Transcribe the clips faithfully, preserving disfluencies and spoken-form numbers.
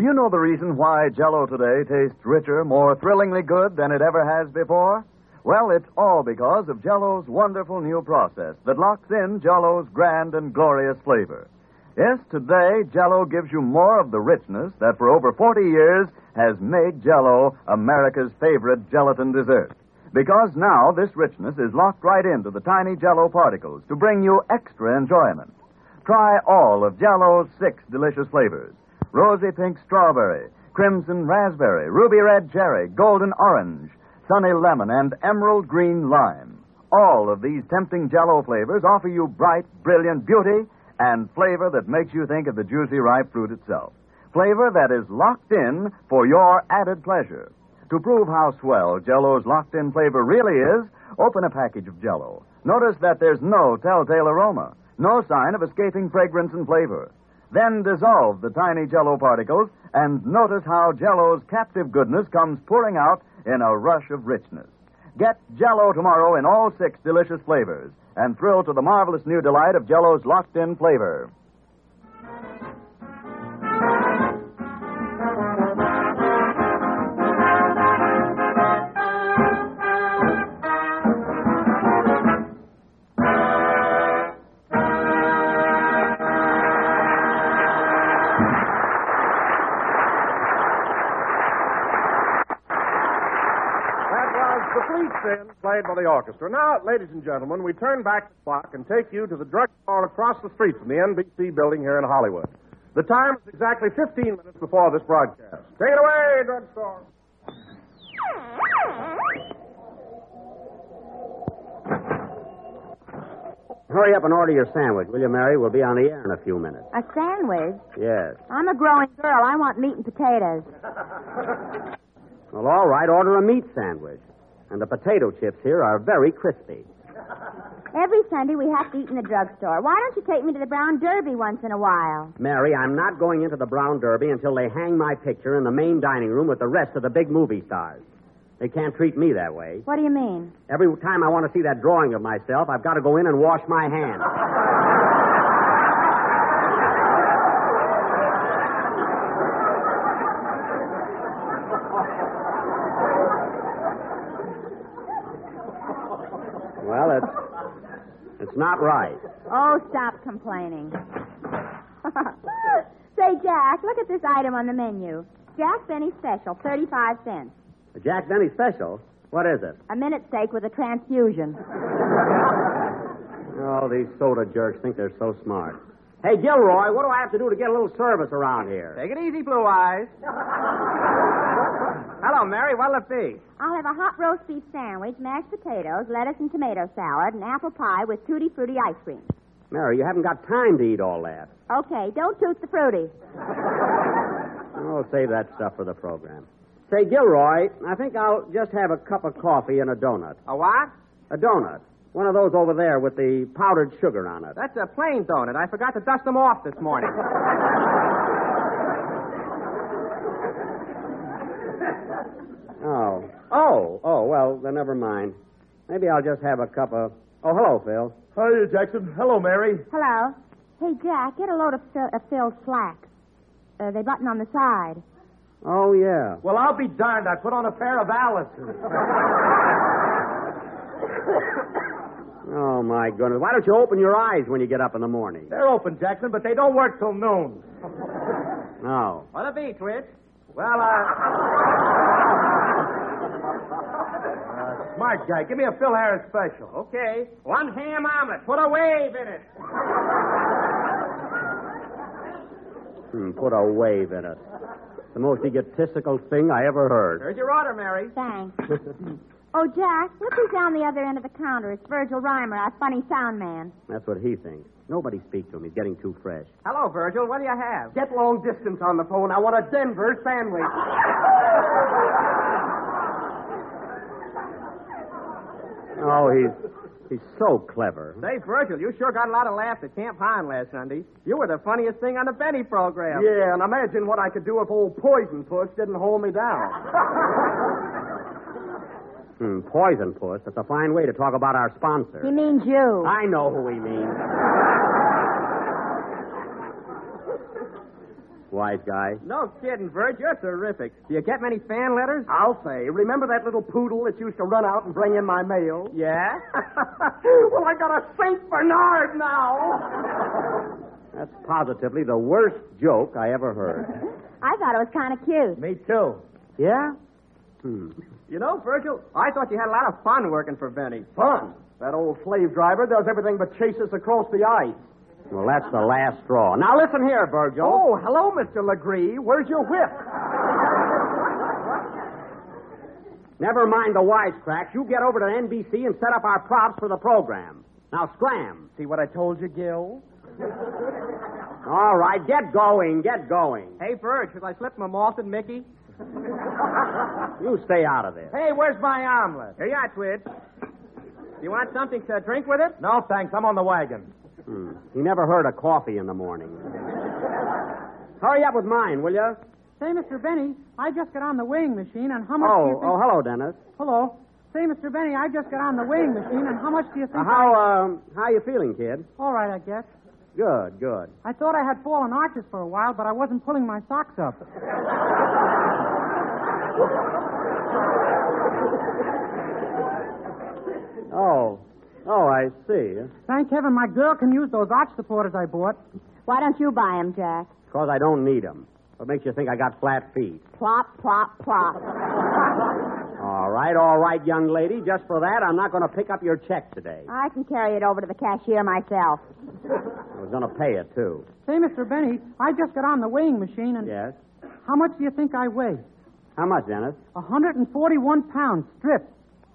you know the reason why Jell-O today tastes richer, more thrillingly good than it ever has before? Well, it's all because of Jell-O's wonderful new process that locks in Jell-O's grand and glorious flavor. Yes, today, Jell-O gives you more of the richness that for over forty years has made Jell-O America's favorite gelatin dessert. Because now this richness is locked right into the tiny Jell-O particles to bring you extra enjoyment. Try all of Jell-O's six delicious flavors: rosy pink strawberry, crimson raspberry, ruby red cherry, golden orange, sunny lemon, and emerald green lime. All of these tempting Jell-O flavors offer you bright, brilliant beauty and flavor that makes you think of the juicy, ripe fruit itself. Flavor that is locked in for your added pleasure. To prove how swell Jell-O's locked-in flavor really is, open a package of Jell-O. Notice that there's no telltale aroma, no sign of escaping fragrance and flavor. Then dissolve the tiny Jell-O particles and notice how Jell-O's captive goodness comes pouring out in a rush of richness. Get Jell-O tomorrow in all six delicious flavors and thrill to the marvelous new delight of Jell-O's locked-in flavor. Played by the orchestra. Now, ladies and gentlemen, we turn back the clock and take you to the drugstore across the street from the N B C building here in Hollywood. The time is exactly fifteen minutes before this broadcast. Take it away, drugstore. Hurry up and order your sandwich, will you, Mary? We'll be on the air in a few minutes. A sandwich? Yes. I'm a growing girl. I want meat and potatoes. Well, all right, order a meat sandwich. And the potato chips here are very crispy. Every Sunday we have to eat in the drugstore. Why don't you take me to the Brown Derby once in a while? Mary, I'm not going into the Brown Derby until they hang my picture in the main dining room with the rest of the big movie stars. They can't treat me that way. What do you mean? Every time I want to see that drawing of myself, I've got to go in and wash my hands. Well, it's, it's not right. Oh, stop complaining. Say, Jack, look at this item on the menu. Jack Benny Special, thirty-five cents. A Jack Benny Special? What is it? A minute steak with a transfusion. Oh, these soda jerks think they're so smart. Hey, Gilroy, what do I have to do to get a little service around here? Take it easy, Blue Eyes. Hello, Mary. What'll it be? I'll have a hot roast beef sandwich, mashed potatoes, lettuce and tomato salad, and apple pie with tutti frutti ice cream. Mary, you haven't got time to eat all that. Okay, don't toot the fruity. Oh, save that stuff for the program. Say, Gilroy, I think I'll just have a cup of coffee and a donut. A what? A donut. One of those over there with the powdered sugar on it. That's a plain donut. I forgot to dust them off this morning. Oh. Oh, oh, well, then never mind. Maybe I'll just have a cup of... Oh, hello, Phil. Hiya, Jackson. Hello, Mary. Hello. Hey, Jack, get a load of, Phil, of Phil's slacks. Uh, they button on the side. Oh, yeah. Well, I'll be darned. I put on a pair of Alice's. Oh, my goodness. Why don't you open your eyes when you get up in the morning? They're open, Jackson, but they don't work till noon. No. What'll it be, Twitch? Well, uh... uh... Smart guy. Give me a Phil Harris special. Okay. One ham omelet. Put a wave in it. Hmm, put a wave in it. The most egotistical thing I ever heard. Here's your order, Mary. Thanks. Oh, Jack, look who's down the other end of the counter. It's Virgil Reimer, our funny sound man. That's what he thinks. Nobody speak to him. He's getting too fresh. Hello, Virgil. What do you have? Get long distance on the phone. I want a Denver sandwich. Oh, he's he's so clever. Say, Virgil, you sure got a lot of laughs at Camp Hine last Sunday. You were the funniest thing on the Benny program. Yeah, and imagine what I could do if old Poison Puss didn't hold me down. Hmm, Poison Puss. That's a fine way to talk about our sponsor. He means you. I know who he means. Wise guy. No kidding, Bert. You're terrific. Do you get many fan letters? I'll say. Remember that little poodle that used to run out and bring in my mail? Yeah? Well, I got a Saint Bernard now. That's positively the worst joke I ever heard. I thought it was kind of cute. Me too. Yeah? Hmm. You know, Virgil, I thought you had a lot of fun working for Benny. Fun. That old slave driver does everything but chase us across the ice. Well, that's the last straw. Now, listen here, Virgil. Oh, hello, Mister Legree. Where's your whip? Never mind the wisecracks. You get over to N B C and set up our props for the program. Now, scram. See what I told you, Gil? All right, get going, get going. Hey, Bert, should I slip my malted Mickey? You stay out of this. Hey, where's my omelet? Here you are, Twitch. You want something to drink with it? No, thanks. I'm on the wagon. Hmm. He never heard of coffee in the morning. Hurry up with mine, will you? Say, Mister Benny, I just got on the weighing machine, and how much Oh, do you think... oh, hello, Dennis. Hello. Say, Mister Benny, I just got on the weighing machine, and how much do you think... Uh, how, I... um, how you feeling, kid? All right, I guess. Good, good. I thought I had fallen arches for a while, but I wasn't pulling my socks up. Oh, oh, I see. Thank heaven my girl can use those arch supporters I bought. Why don't you buy 'em, Jack? Because I don't need them. What makes you think I got flat feet? Plop, plop, plop. All right, all right, young lady. Just for that, I'm not going to pick up your check today. I can carry it over to the cashier myself. I was going to pay it, too. Say, Mister Benny, I just got on the weighing machine, and... Yes? How much do you think I weigh? How much, Dennis? one hundred forty-one pounds, stripped.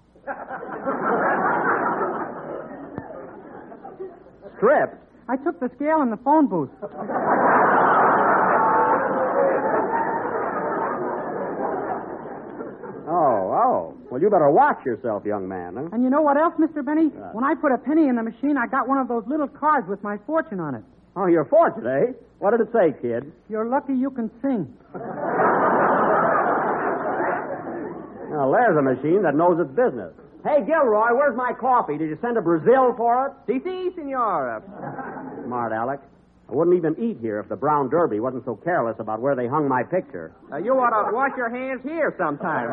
Stripped? I took the scale in the phone booth. Oh, oh. Well, you better watch yourself, young man, huh? And you know what else, Mister Benny? Uh. When I put a penny in the machine, I got one of those little cards with my fortune on it. Oh, you're fortunate, eh? What did it say, kid? You're lucky you can sing. Well, there's a machine that knows its business. Hey, Gilroy, where's my coffee? Did you send to Brazil for it? Si, si, senor. Smart Alec. I wouldn't even eat here if the Brown Derby wasn't so careless about where they hung my picture. Uh, you ought to wash your hands here sometime.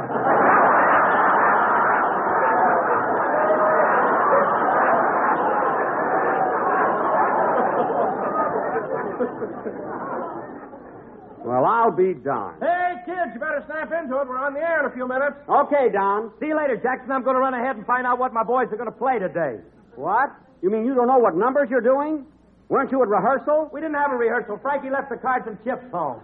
Well, I'll be darned. Hey, kids, you better snap into it. We're on the air in a few minutes. Okay, Don. See you later, Jackson. I'm going to run ahead and find out what my boys are going to play today. What? You mean you don't know what numbers you're doing? Weren't you at rehearsal? We didn't have a rehearsal. Frankie left the cards and chips home.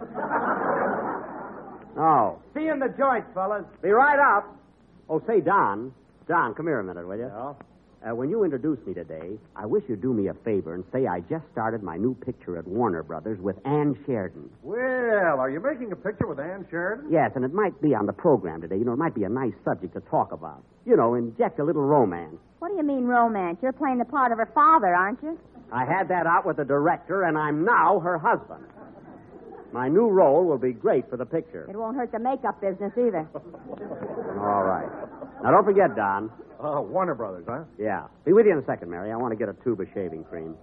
Oh. See you in the joint, fellas. Be right up. Oh, say, Don. Don, come here a minute, will you? Yeah? Uh, when you introduce me today, I wish you'd do me a favor and say I just started my new picture at Warner Brothers with Ann Sheridan. Well, are you making a picture with Ann Sheridan? Yes, and it might be on the program today. You know, it might be a nice subject to talk about. You know, inject a little romance. What do you mean romance? You're playing the part of her father, aren't you? I had that out with the director, and I'm now her husband. My new role will be great for the picture. It won't hurt the makeup business either. All right. Now, don't forget, Don. Oh, Warner Brothers, huh? Yeah. Be with you in a second, Mary. I want to get a tube of shaving cream.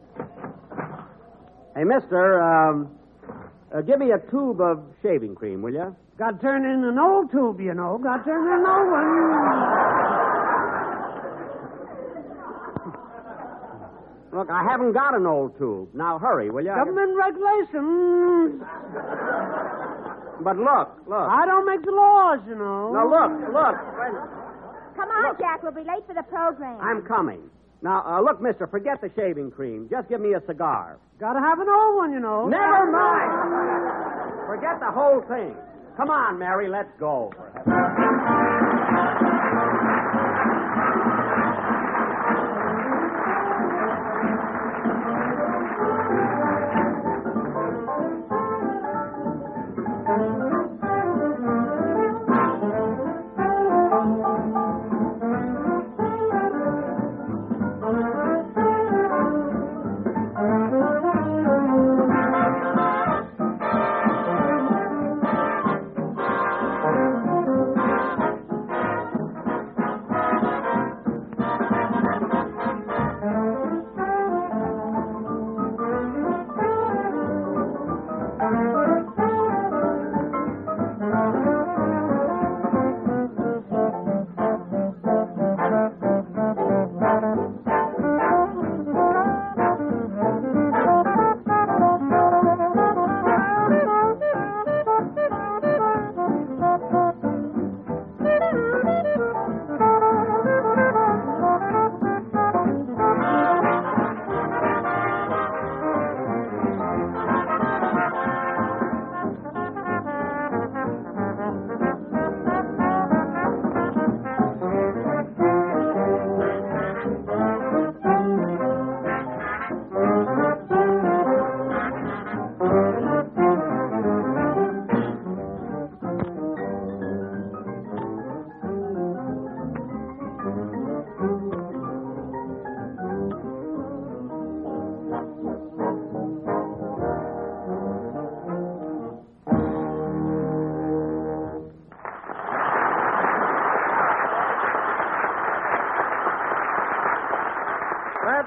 Hey, mister, um, uh, give me a tube of shaving cream, will you? Got turned in an old tube, you know. Got turned in an old one. Look, I haven't got an old tube. Now, hurry, will you? Government regulations. But look, look. I don't make the laws, you know. Now, look, look. Come on, Jack. We'll be late for the program. I'm coming. Now, uh, look, mister, forget the shaving cream. Just give me a cigar. Gotta have an old one, you know. Never mind. Forget the whole thing. Come on, Mary, let's go.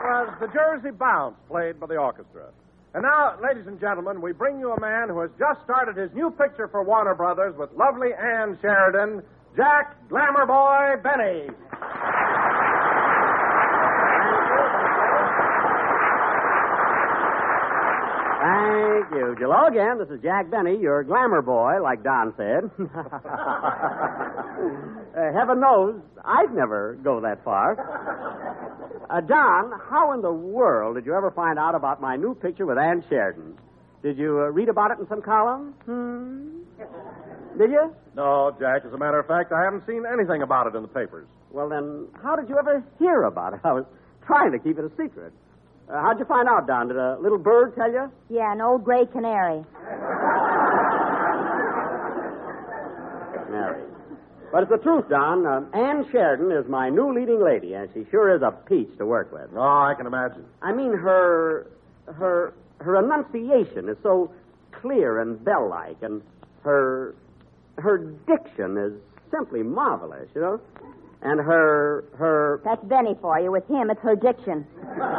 was the Jersey Bounce, played by the orchestra. And now, ladies and gentlemen, we bring you a man who has just started his new picture for Warner Brothers with lovely Ann Sheridan, Jack Glamour Boy Benny. Thank you. Hello again. This is Jack Benny, your glamour boy, like Don said. uh, heaven knows I'd never go that far. Uh, Don, how in the world did you ever find out about my new picture with Ann Sheridan? Did you uh, read about it in some column? Hmm? Did you? No, Jack. As a matter of fact, I haven't seen anything about it in the papers. Well, then, how did you ever hear about it? I was trying to keep it a secret. Uh, how'd you find out, Don? Did a little bird tell you? Yeah, an old gray canary. Mary. But it's the truth, Don. Uh, Ann Sheridan is my new leading lady, and she sure is a peach to work with. Oh, I can imagine. I mean, her, her, her enunciation is so clear and bell-like, and her, her diction is simply marvelous, you know? And her, her... That's Benny for you. With him, it's her diction.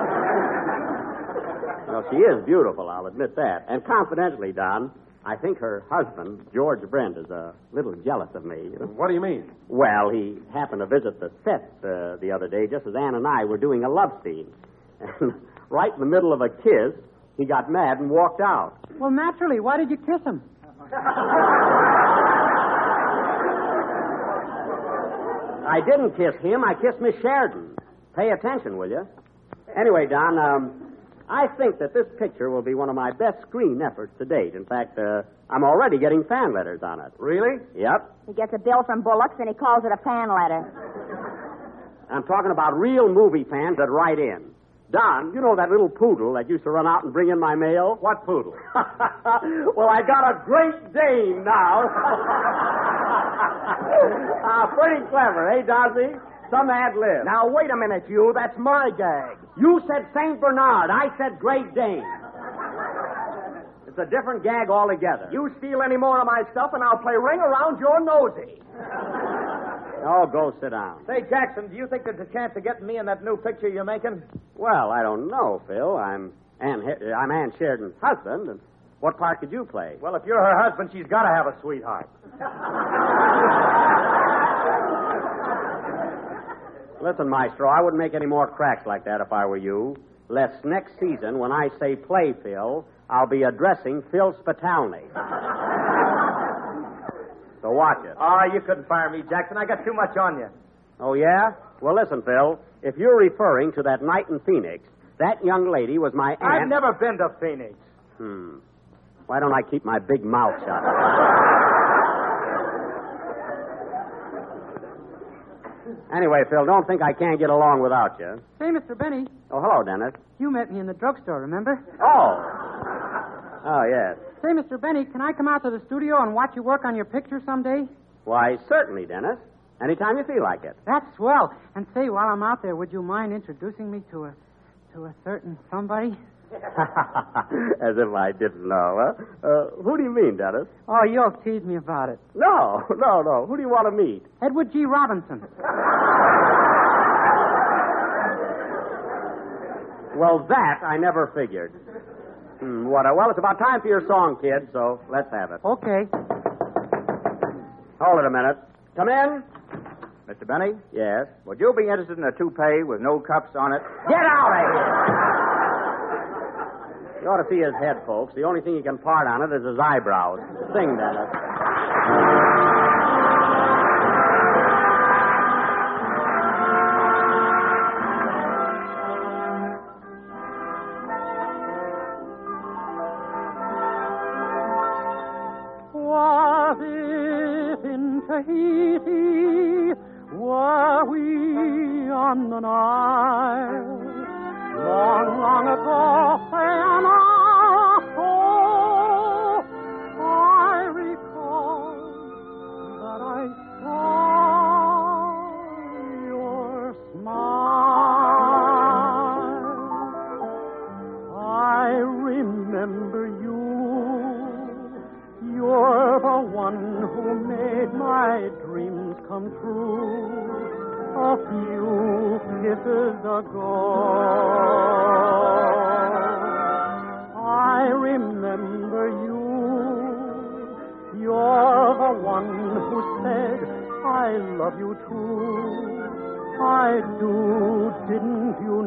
Well, she is beautiful, I'll admit that. And confidentially, Don, I think her husband, George Brent, is a little jealous of me. You know? What do you mean? Well, he happened to visit the set uh, the other day just as Ann and I were doing a love scene. And right in the middle of a kiss, he got mad and walked out. Well, naturally. Why did you kiss him? I didn't kiss him. I kissed Miss Sheridan. Pay attention, will you? Anyway, Don, um, I think that this picture will be one of my best screen efforts to date. In fact, uh, I'm already getting fan letters on it. Really? Yep. He gets a bill from Bullock's and he calls it a fan letter. I'm talking about real movie fans that write in. Don, you know that little poodle that used to run out and bring in my mail? What poodle? Well, I got a Great Dane now. Ah, pretty clever, eh, Dossie? Some ad lib. Now, wait a minute, you. That's my gag. You said Saint Bernard. I said Great Dane. It's a different gag altogether. You steal any more of my stuff, and I'll play ring around your nosy. Oh, go sit down. Say, Jackson, do you think there's a chance of getting me in that new picture you're making? Well, I don't know, Phil. I'm Ann, I'm Ann Sheridan's husband, and what part could you play? Well, if you're her husband, she's got to have a sweetheart. Listen, Maestro, I wouldn't make any more cracks like that if I were you. Lest next season, when I say play Phil, I'll be addressing Phil Spitalny. So watch it. Oh, you couldn't fire me, Jackson. I got too much on you. Oh, yeah? Well, listen, Phil. If you're referring to that night in Phoenix, that young lady was my aunt. I've never been to Phoenix. Hmm. Why don't I keep my big mouth shut? Anyway, Phil, don't think I can't get along without you. Say, Mister Benny, Oh, hello, Dennis. you met me in the drugstore, remember? Oh. Oh, yes. Say, Mister Benny, can I come out to the studio and watch you work on your picture someday? Why, certainly, Dennis. Anytime you feel like it. That's swell. And say, while I'm out there, would you mind introducing me to a to a certain somebody? As if I didn't know, huh? Uh, who do you mean, Dennis? Oh, you'll tease me about it. No, no, no. Who do you want to meet? Edward G. Robinson. Well, that I never figured. Hmm, what? A, well, it's about time for your song, kid, so let's have it. Okay. Hold it a minute. Come in. Mister Benny, Yes. would you be interested in a toupee with no cups on it? Get out of here! You ought to see his head, folks. The only thing he can part on it is his eyebrows. Sing, Dennis. Was it in Tahiti? Were we on the Nile? Long, long ago, an hour ago, I recall that I saw your smile. I remember you. You're the one who made my dreams come true. A a few kisses ago. I remember you. You're the one who said, I love you too. I do, didn't you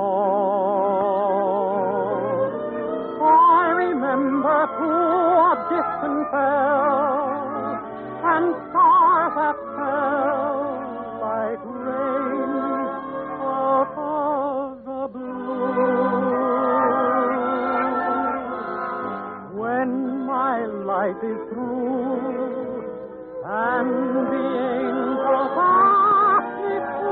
know? I remember too a distant bell and stars that fell like rain out of the blue. When my life is through and the angels ask me to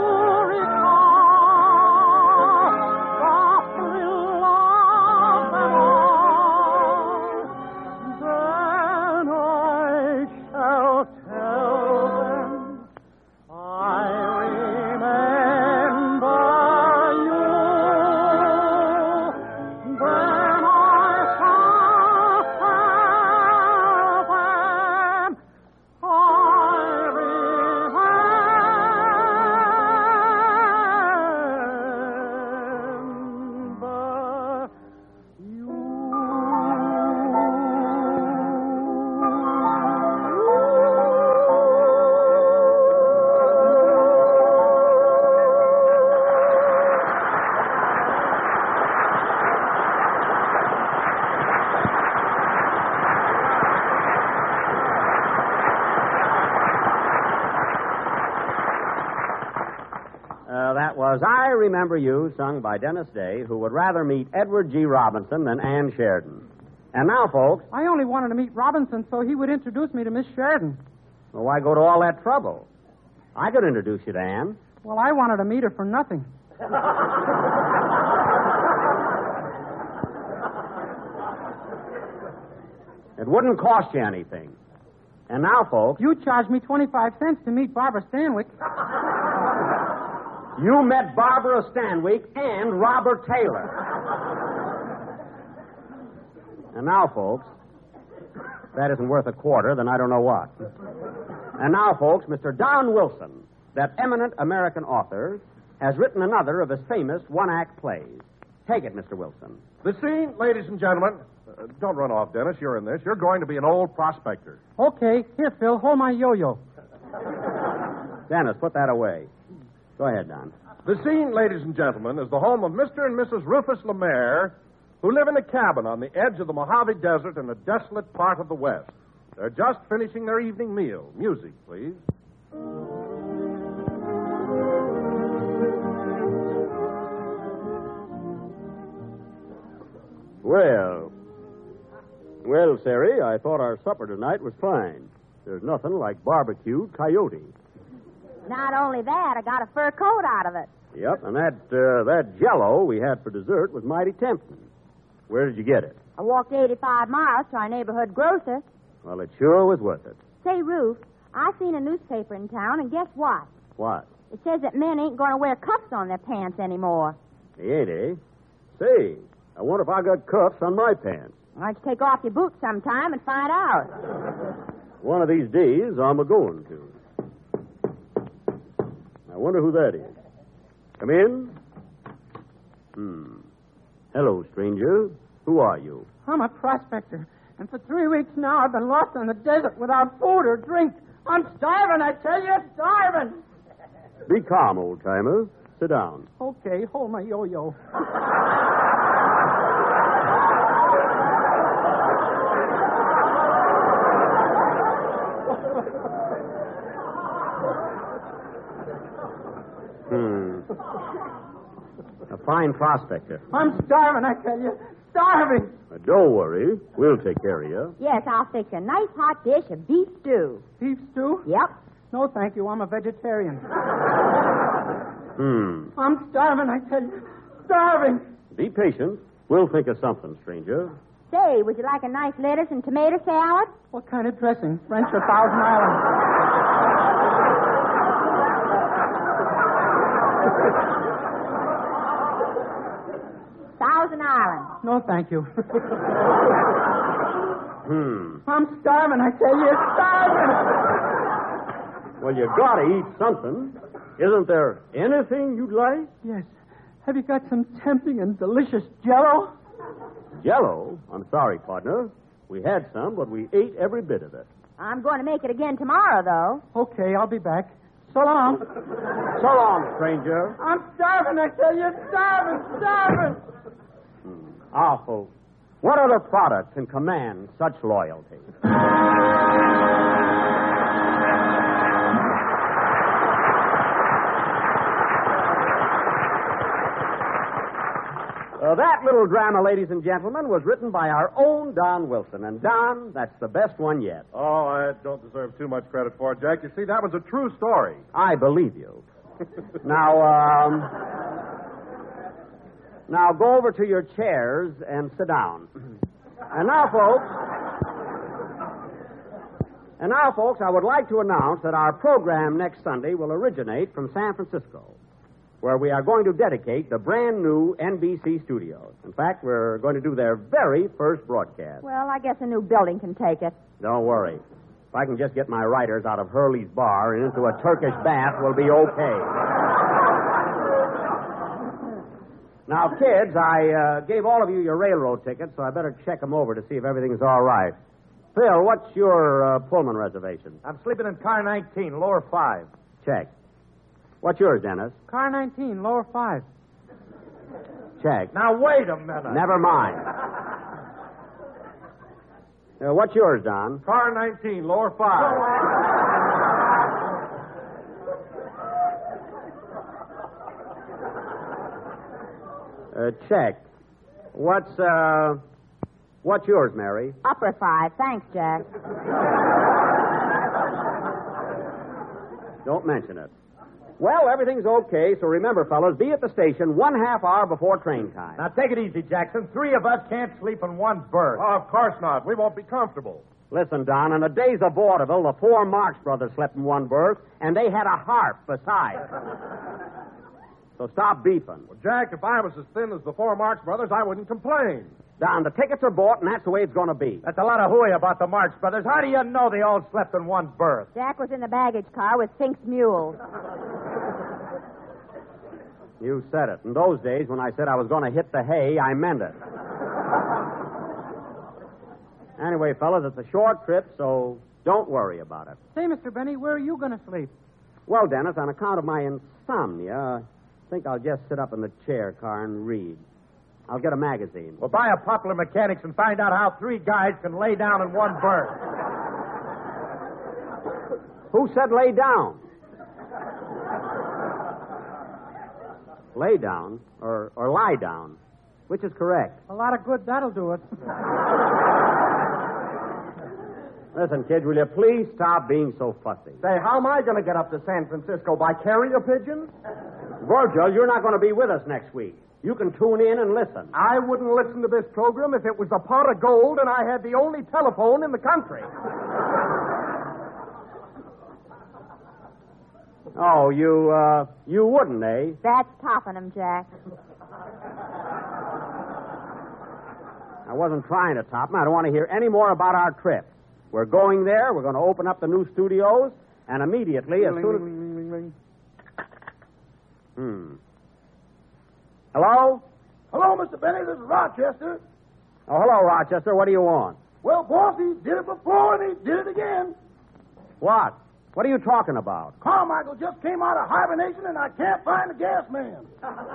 recall the thrill of them all, then I shall tell them I remember you. Then I shall tell them I remember you. Uh, that was I Remember You, sung by Dennis Day, who would rather meet Edward G. Robinson than Ann Sheridan. And now, folks, I only wanted to meet Robinson so he would introduce me to Miss Sheridan. well, why go to all that trouble? I could introduce you to Ann. Well, I wanted to meet her for nothing. It wouldn't cost you anything. And now, folks, You charged me twenty-five cents to meet Barbara Stanwyck. you met Barbara Stanwyck and Robert Taylor. And now, folks, if that isn't worth a quarter, then I don't know what. And now, folks, Mister Don Wilson, that eminent American author, has written another of his famous one-act plays. Take it, Mister Wilson. The scene, ladies and gentlemen. Uh, don't run off, Dennis. You're in this. You're going to be an old prospector. Okay, here, Phil, hold my yo-yo. Dennis, put that away. Go ahead, Don. The scene, ladies and gentlemen, is the home of Mister and Missus Rufus Lemaire, who live in a cabin on the edge of the Mojave Desert in a desolate part of the West. They're just finishing their evening meal. Music, please. Well, well, Sari, I thought our supper tonight was fine. There's nothing like barbecued coyote. Not only that, I got a fur coat out of it. Yep, and that uh, that Jell-O we had for dessert was mighty tempting. Where did you get it? I walked eighty-five miles to our neighborhood grocer. Well, it sure was worth it. Say, Ruth, I seen a newspaper in town, and guess what? What? It says that men ain't going to wear cuffs on their pants anymore. They ain't, eh? Say, I wonder if I got cuffs on my pants. Why don't you take off your boots sometime and find out? One of these days, I'm a-going to. I wonder who that is. Come in. Hmm. Hello, stranger. Who are you? I'm a prospector, and for three weeks now I've been lost in the desert without food or drink. I'm starving, I tell you, starving. Be calm, old-timer. Sit down. Okay, hold my yo-yo. Hmm. A fine prospector. I'm starving, I tell you. Starving. Uh, don't worry. We'll take care of you. Yes, I'll fix a nice hot dish of beef stew. Beef stew? Yep. No, thank you. I'm a vegetarian. Hmm. I'm starving, I tell you. Starving. Be patient. We'll think of something, stranger. Say, would you like a nice lettuce and tomato salad? What kind of dressing? French or Thousand Island? Thousand Island. No, thank you. Hmm. I'm starving, I tell you. Starving. Well, you gotta eat something. Isn't there anything you'd like? Yes. Have you got some tempting and delicious Jell-O? Jell-O? I'm sorry, partner. We had some, but we ate every bit of it. I'm going to make it again tomorrow, though. Okay, I'll be back. So long. So long, stranger. I'm starving, I tell you. Starving, starving. Ah, folks, what other product can command such loyalty? Uh, that little drama, ladies and gentlemen, was written by our own Don Wilson. And, Don, that's the best one yet. Oh, I don't deserve too much credit for it, Jack. You see, that was a true story. I believe you. Now, um... Now, go over to your chairs and sit down. And now, folks... And now, folks, I would like to announce that our program next Sunday will originate from San Francisco, where we are going to dedicate the brand new N B C studios. In fact, we're going to do their very first broadcast. Well, I guess a new building can take it. Don't worry. If I can just get my writers out of Hurley's bar and into a Turkish bath, we'll be okay. Now, kids, I uh, gave all of you your railroad tickets, so I better check them over to see if everything's all right. Phil, what's your uh, Pullman reservation? I'm sleeping in car nineteen, lower five. Check. What's yours, Dennis? Car nineteen, lower five. Check. Now, wait a minute. Never mind. Uh, what's yours, Don? Car nineteen, lower five. Uh, check. What's, uh... What's yours, Mary? Upper five. Thanks, Jack. Don't mention it. Well, everything's okay, so remember, fellas, be at the station one half hour before train time. Now, take it easy, Jackson. Three of us can't sleep in one berth. Oh, of course not. We won't be comfortable. Listen, Don, in the days of vaudeville, the four Marx brothers slept in one berth, and they had a harp besides. So stop beefing. Well, Jack, if I was as thin as the four Marx brothers, I wouldn't complain. Don, the tickets are bought, and that's the way it's going to be. That's a lot of hooey about the Marx brothers. How do you know they all slept in one berth? Jack was in the baggage car with Fink's mules. You said it. In those days, when I said I was going to hit the hay, I meant it. Anyway, fellas, it's a short trip, so don't worry about it. Say, Mister Benny, where are you going to sleep? Well, Dennis, on account of my insomnia, I think I'll just sit up in the chair car and read. I'll get a magazine. Well, buy a Popular Mechanics and find out how three guys can lay down in one berth. Who said lay down? Lay down or, or lie down? Which is correct? A lot of good that'll do us. Listen, kids, will you please stop being so fussy? Say, how am I going to get up to San Francisco? By carrier pigeon? Virgil, you're not going to be with us next week. You can tune in and listen. I wouldn't listen to this program if it was a pot of gold and I had the only telephone in the country. Oh, you, uh, you wouldn't, eh? That's topping him, Jack. I wasn't trying to top him. I don't want to hear any more about our trip. We're going there. We're going to open up the new studios, and immediately, as soon as... Hmm. Hello? Hello, Mister Benny. This is Rochester. Oh, hello, Rochester. What do you want? Well, boss, he did it before and he did it again. What? What are you talking about? Carmichael just came out of hibernation and I can't find the gas man.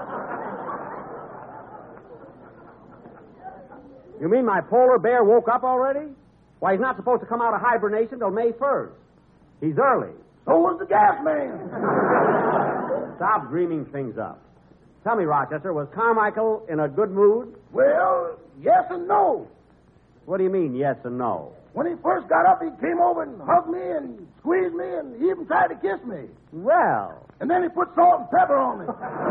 You mean my polar bear woke up already? Why, he's not supposed to come out of hibernation till May first. He's early. So was the gas man. Stop dreaming things up. Tell me, Rochester, was Carmichael in a good mood? Well, yes and no. What do you mean, yes and no? When he first got up, he came over and hugged me and squeezed me and he even tried to kiss me. Well. And then he put salt and pepper on me.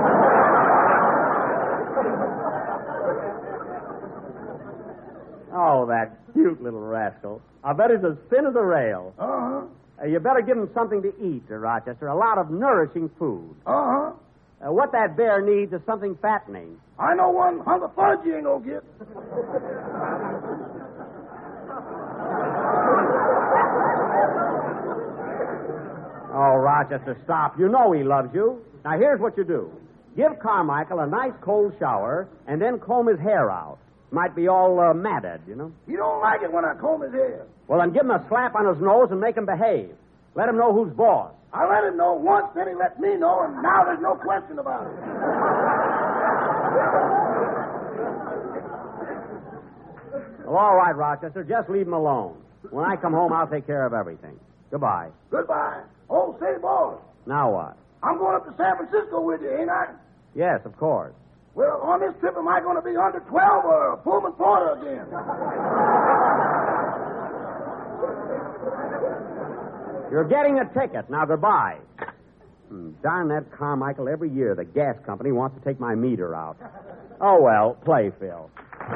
Oh, that cute little rascal. I bet he's as thin as a rail. Uh-huh. Uh, you better give him something to eat, uh, Rochester. A lot of nourishing food. Uh-huh. Uh, what that bear needs is something fattening. I know one hunk of fudge you ain't gonna get. Oh, Rochester, stop. You know he loves you. Now, here's what you do. Give Carmichael a nice cold shower and then comb his hair out. Might be all uh, matted, you know. He don't like it when I comb his hair. Well, then give him a slap on his nose and make him behave. Let him know who's boss. I let him know once, then he let me know, and now there's no question about it. Well, all right, Rochester. Just leave him alone. When I come home, I'll take care of everything. Goodbye. Goodbye. Oh, say, boss, Now what? I'm going up to San Francisco with you, ain't I? Yes, of course. Well, on this trip, am I going to be under twelve or a Pullman Porter again? You're getting a ticket. Now, goodbye. Hmm, darn that Carmichael. Every year, the gas company wants to take my meter out. Oh, well, play, Phil.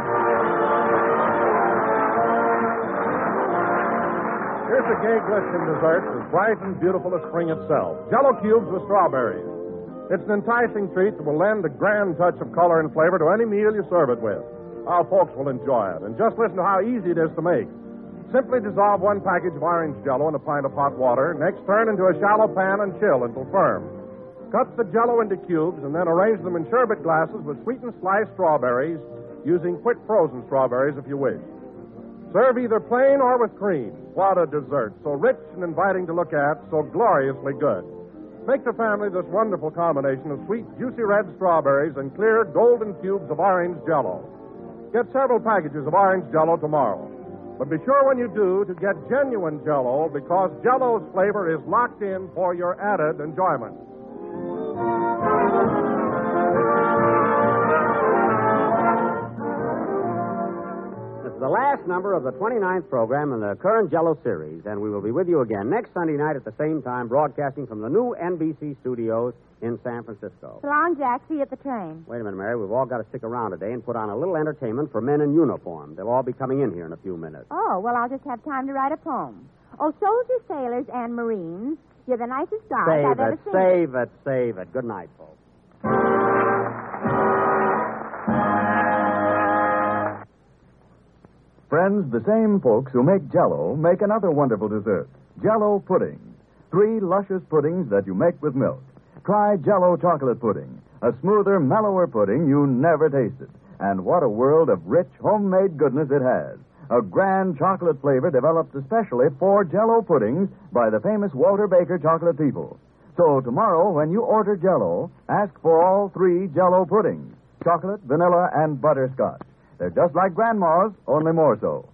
Here's a gay glistening dessert as bright and beautiful as spring itself. Jello cubes with strawberries. It's an enticing treat that will lend a grand touch of color and flavor to any meal you serve it with. Our folks will enjoy it. And just listen to how easy it is to make. Simply dissolve one package of orange Jello in a pint of hot water. Next, turn into a shallow pan and chill until firm. Cut the Jello into cubes and then arrange them in sherbet glasses with sweetened sliced strawberries, using quick frozen strawberries if you wish. Serve either plain or with cream. What a dessert. So rich and inviting to look at, so gloriously good. Make the family this wonderful combination of sweet, juicy red strawberries and clear, golden cubes of orange Jello. Get several packages of orange Jello tomorrow. But be sure when you do to get genuine Jello, because Jello's flavor is locked in for your added enjoyment. This is the last number of the twenty-ninth program in the current Jello series, and we will be with you again next Sunday night at the same time, broadcasting from the new N B C studios in San Francisco. So long, Jack. See you at the train. Wait a minute, Mary. We've all got to stick around today and put on a little entertainment for men in uniform. They'll all be coming in here in a few minutes. Oh, well, I'll just have time to write a poem. Oh, soldiers, sailors, and Marines, you're the nicest guys Save I've ever it, seen. save it, save it. Good night, folks. Friends, the same folks who make Jell-O make another wonderful dessert, Jell-O pudding. Three luscious puddings that you make with milk. Try Jell-O chocolate pudding, a smoother, mellower pudding you never tasted. And what a world of rich, homemade goodness it has. A grand chocolate flavor developed especially for Jell-O puddings by the famous Walter Baker chocolate people. So tomorrow, when you order Jell-O, ask for all three Jell-O puddings, chocolate, vanilla, and butterscotch. They're just like Grandma's, only more so.